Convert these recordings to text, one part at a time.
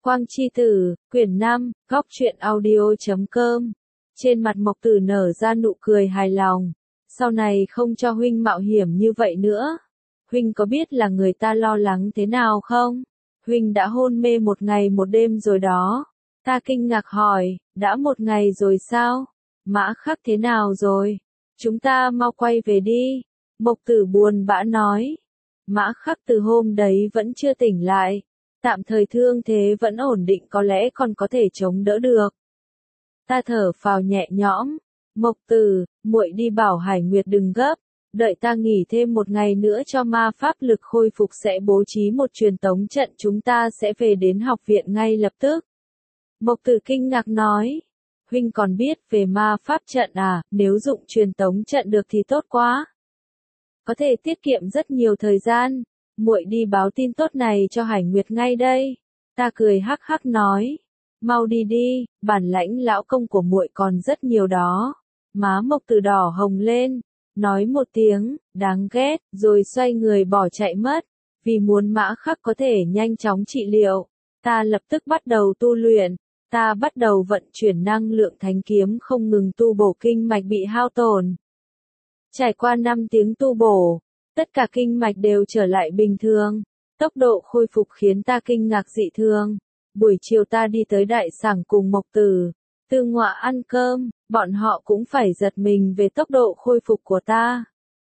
Quang Chi Tử, quyển 5, góc truyện audio.com. Trên mặt Mộc Tử nở ra nụ cười hài lòng. Sau này không cho huynh mạo hiểm như vậy nữa. Huynh có biết là người ta lo lắng thế nào không? Huynh đã hôn mê 1 ngày 1 đêm rồi đó. Ta kinh ngạc hỏi, đã 1 ngày rồi sao? Mã Khắc thế nào rồi? Chúng ta mau quay về đi. Mộc Tử buồn bã nói. Mã Khắc từ hôm đấy vẫn chưa tỉnh lại. Tạm thời thương thế vẫn ổn định, có lẽ còn có thể chống đỡ được. Ta thở phào nhẹ nhõm. Mộc Tử, muội đi bảo Hải Nguyệt đừng gấp, đợi ta nghỉ thêm 1 ngày nữa cho ma pháp lực khôi phục sẽ bố trí một truyền tống trận, chúng ta sẽ về đến học viện ngay lập tức. Mộc Tử kinh ngạc nói, huynh còn biết về ma pháp trận à? Nếu dụng truyền tống trận được thì tốt quá. Có thể tiết kiệm rất nhiều thời gian. Muội đi báo tin tốt này cho Hải Nguyệt ngay đây. Ta cười hắc hắc nói, mau đi đi, bản lãnh lão công của muội còn rất nhiều đó. Má Mộc Tử đỏ hồng lên, nói một tiếng, đáng ghét, rồi xoay người bỏ chạy mất. Vì muốn Mã Khắc có thể nhanh chóng trị liệu, ta lập tức bắt đầu tu luyện. Ta bắt đầu vận chuyển năng lượng thánh kiếm không ngừng tu bổ kinh mạch bị hao tổn. Trải qua 5 tiếng tu bổ, tất cả kinh mạch đều trở lại bình thường. Tốc độ khôi phục khiến ta kinh ngạc dị thường. Buổi chiều ta đi tới đại sảnh cùng Mộc Tử, Tư Ngọa ăn cơm, bọn họ cũng phải giật mình về tốc độ khôi phục của ta.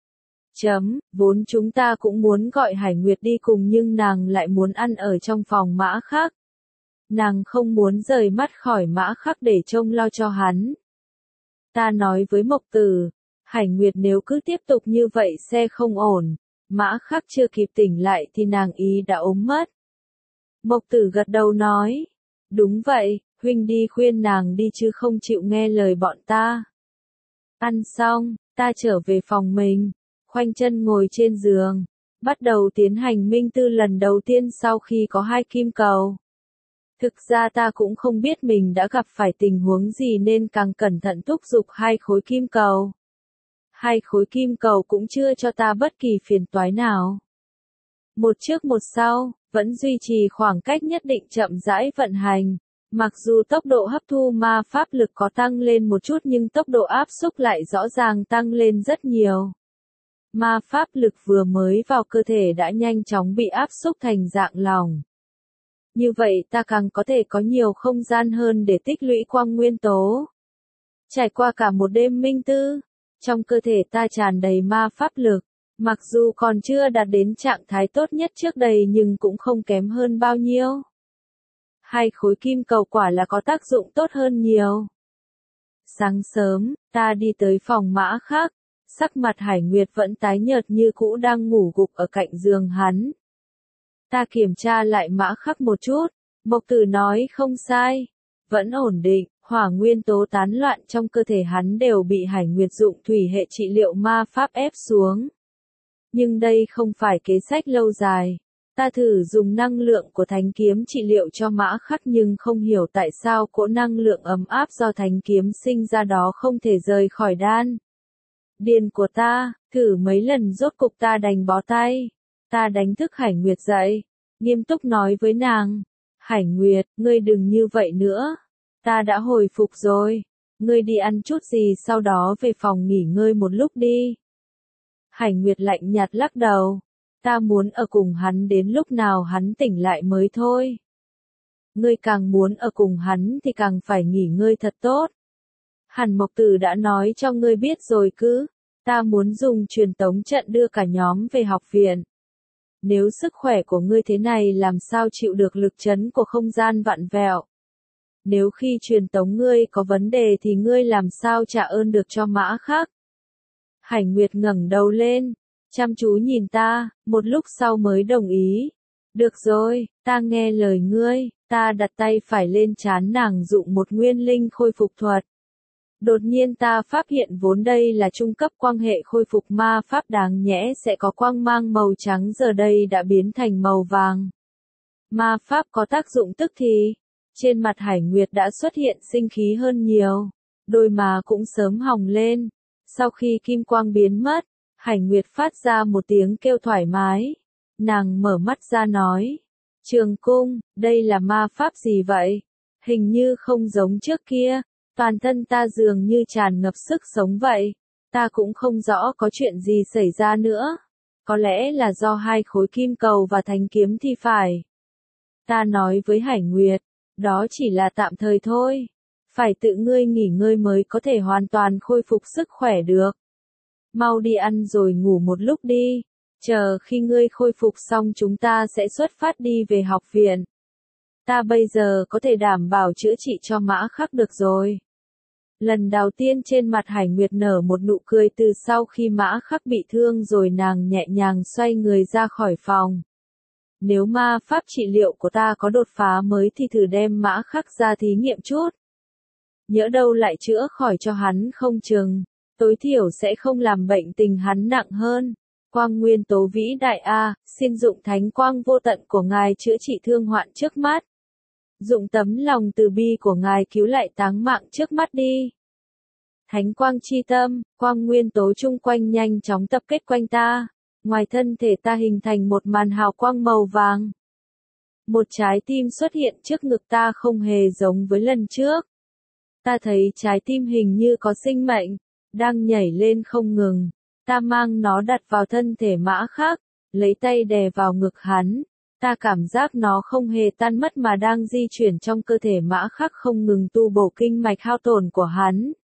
Vốn chúng ta cũng muốn gọi Hải Nguyệt đi cùng nhưng nàng lại muốn ăn ở trong phòng Mã Khắc. Nàng không muốn rời mắt khỏi Mã Khắc để trông lo cho hắn. Ta nói với Mộc Tử, Hải Nguyệt nếu cứ tiếp tục như vậy sẽ không ổn. Mã Khắc chưa kịp tỉnh lại thì nàng ý đã ốm mất. Mộc Tử gật đầu nói, đúng vậy, huynh đi khuyên nàng đi chứ không chịu nghe lời bọn ta. Ăn xong, ta trở về phòng mình, khoanh chân ngồi trên giường, bắt đầu tiến hành minh tư lần đầu tiên sau khi có 2 kim cầu. Thực ra ta cũng không biết mình đã gặp phải tình huống gì nên càng cẩn thận thúc giục 2 khối kim cầu. 2 khối kim cầu cũng chưa cho ta bất kỳ phiền toái nào. Một trước một sau, vẫn duy trì khoảng cách nhất định chậm rãi vận hành. Mặc dù tốc độ hấp thu ma pháp lực có tăng lên một chút nhưng tốc độ áp xúc lại rõ ràng tăng lên rất nhiều. Ma pháp lực vừa mới vào cơ thể đã nhanh chóng bị áp xúc thành dạng lỏng. Như vậy ta càng có thể có nhiều không gian hơn để tích lũy quang nguyên tố. Trải qua cả một đêm minh tư, trong cơ thể ta tràn đầy ma pháp lực, mặc dù còn chưa đạt đến trạng thái tốt nhất trước đây nhưng cũng không kém hơn bao nhiêu. 2 khối kim cầu quả là có tác dụng tốt hơn nhiều. Sáng sớm, ta đi tới phòng Mã Khắc, sắc mặt Hải Nguyệt vẫn tái nhợt như cũ đang ngủ gục ở cạnh giường hắn. Ta kiểm tra lại Mã Khắc một chút, Mộc Tử nói không sai, vẫn ổn định, hỏa nguyên tố tán loạn trong cơ thể hắn đều bị Hải Nguyệt dụng thủy hệ trị liệu ma pháp ép xuống. Nhưng đây không phải kế sách lâu dài. Ta thử dùng năng lượng của thánh kiếm trị liệu cho Mã Khắc nhưng không hiểu tại sao cỗ năng lượng ấm áp do thánh kiếm sinh ra đó không thể rời khỏi đan điền của ta. Thử mấy lần rốt cục ta đành bó tay. Ta đánh thức Hải Nguyệt dậy, nghiêm túc nói với nàng, Hải Nguyệt, ngươi đừng như vậy nữa. Ta đã hồi phục rồi. Ngươi đi ăn chút gì sau đó về phòng nghỉ ngơi một lúc đi. Hải Nguyệt lạnh nhạt lắc đầu. Ta muốn ở cùng hắn đến lúc nào hắn tỉnh lại mới thôi. Ngươi càng muốn ở cùng hắn thì càng phải nghỉ ngơi thật tốt. Hẳn Mộc Tử đã nói cho ngươi biết rồi cứ. Ta muốn dùng truyền tống trận đưa cả nhóm về học viện. Nếu sức khỏe của ngươi thế này làm sao chịu được lực chấn của không gian vặn vẹo. Nếu khi truyền tống ngươi có vấn đề thì ngươi làm sao trả ơn được cho Mã Khắc. Hải Nguyệt ngẩng đầu lên, chăm chú nhìn ta, một lúc sau mới đồng ý. Được rồi, ta nghe lời ngươi. Ta đặt tay phải lên trán nàng dụng một nguyên linh khôi phục thuật. Đột nhiên ta phát hiện vốn đây là trung cấp quang hệ khôi phục ma pháp đáng nhẽ sẽ có quang mang màu trắng giờ đây đã biến thành màu vàng. Ma pháp có tác dụng tức thì. Trên mặt Hải Nguyệt đã xuất hiện sinh khí hơn nhiều. Đôi má cũng sớm hồng lên. Sau khi kim quang biến mất, Hải Nguyệt phát ra một tiếng kêu thoải mái. Nàng mở mắt ra nói. Trường cung, đây là ma pháp gì vậy? Hình như không giống trước kia, toàn thân ta dường như tràn ngập sức sống vậy. Ta cũng không rõ có chuyện gì xảy ra nữa. Có lẽ là do hai khối kim cầu và thanh kiếm thì phải. Ta nói với Hải Nguyệt, đó chỉ là tạm thời thôi. Phải tự ngươi nghỉ ngơi mới có thể hoàn toàn khôi phục sức khỏe được. Mau đi ăn rồi ngủ một lúc đi. Chờ khi ngươi khôi phục xong chúng ta sẽ xuất phát đi về học viện. Ta bây giờ có thể đảm bảo chữa trị cho Mã Khắc được rồi. Lần đầu tiên trên mặt Hải Nguyệt nở một nụ cười từ sau khi Mã Khắc bị thương rồi nàng nhẹ nhàng xoay người ra khỏi phòng. Nếu ma pháp trị liệu của ta có đột phá mới thì thử đem Mã Khắc ra thí nghiệm chút. Nhỡ đâu lại chữa khỏi cho hắn không chừng, tối thiểu sẽ không làm bệnh tình hắn nặng hơn. Quang nguyên tố vĩ đại A, xin dụng thánh quang vô tận của ngài chữa trị thương hoạn trước mắt. Dụng tấm lòng từ bi của ngài cứu lại táng mạng trước mắt đi. Thánh quang chi tâm, quang nguyên tố chung quanh nhanh chóng tập kết quanh ta. Ngoài thân thể ta hình thành một màn hào quang màu vàng. Một trái tim xuất hiện trước ngực ta không hề giống với lần trước. Ta thấy trái tim hình như có sinh mệnh, đang nhảy lên không ngừng. Ta mang nó đặt vào thân thể Mã Khắc, lấy tay đè vào ngực hắn. Ta cảm giác nó không hề tan mất mà đang di chuyển trong cơ thể Mã Khắc không ngừng tu bổ kinh mạch hao tổn của hắn.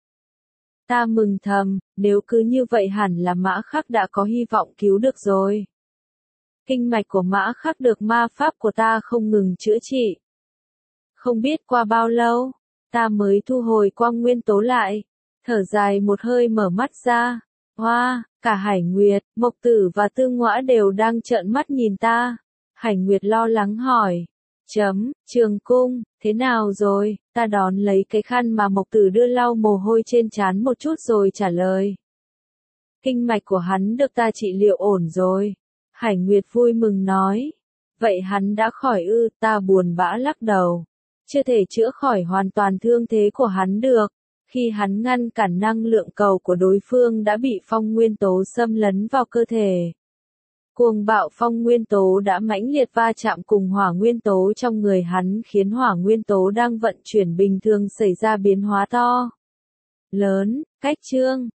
Ta mừng thầm, nếu cứ như vậy hẳn là Mã Khắc đã có hy vọng cứu được rồi. Kinh mạch của Mã Khắc được ma pháp của ta không ngừng chữa trị. Không biết qua bao lâu, ta mới thu hồi quang nguyên tố lại, thở dài một hơi mở mắt ra. Hoa, cả Hải Nguyệt, Mộc Tử và Tư Ngõa đều đang trợn mắt nhìn ta. Hải Nguyệt lo lắng hỏi. Trường cung, thế nào rồi? Ta đón lấy cái khăn mà Mộc Tử đưa lau mồ hôi trên trán một chút rồi trả lời. Kinh mạch của hắn được ta trị liệu ổn rồi. Hải Nguyệt vui mừng nói. Vậy hắn đã khỏi ư? Ta buồn bã lắc đầu. Chưa thể chữa khỏi hoàn toàn thương thế của hắn được. Khi hắn ngăn cản năng lượng cầu của đối phương đã bị phong nguyên tố xâm lấn vào cơ thể. Cuồng bạo phong nguyên tố đã mãnh liệt va chạm cùng hỏa nguyên tố trong người hắn khiến hỏa nguyên tố đang vận chuyển bình thường xảy ra biến hóa to. Lớn, cách chương.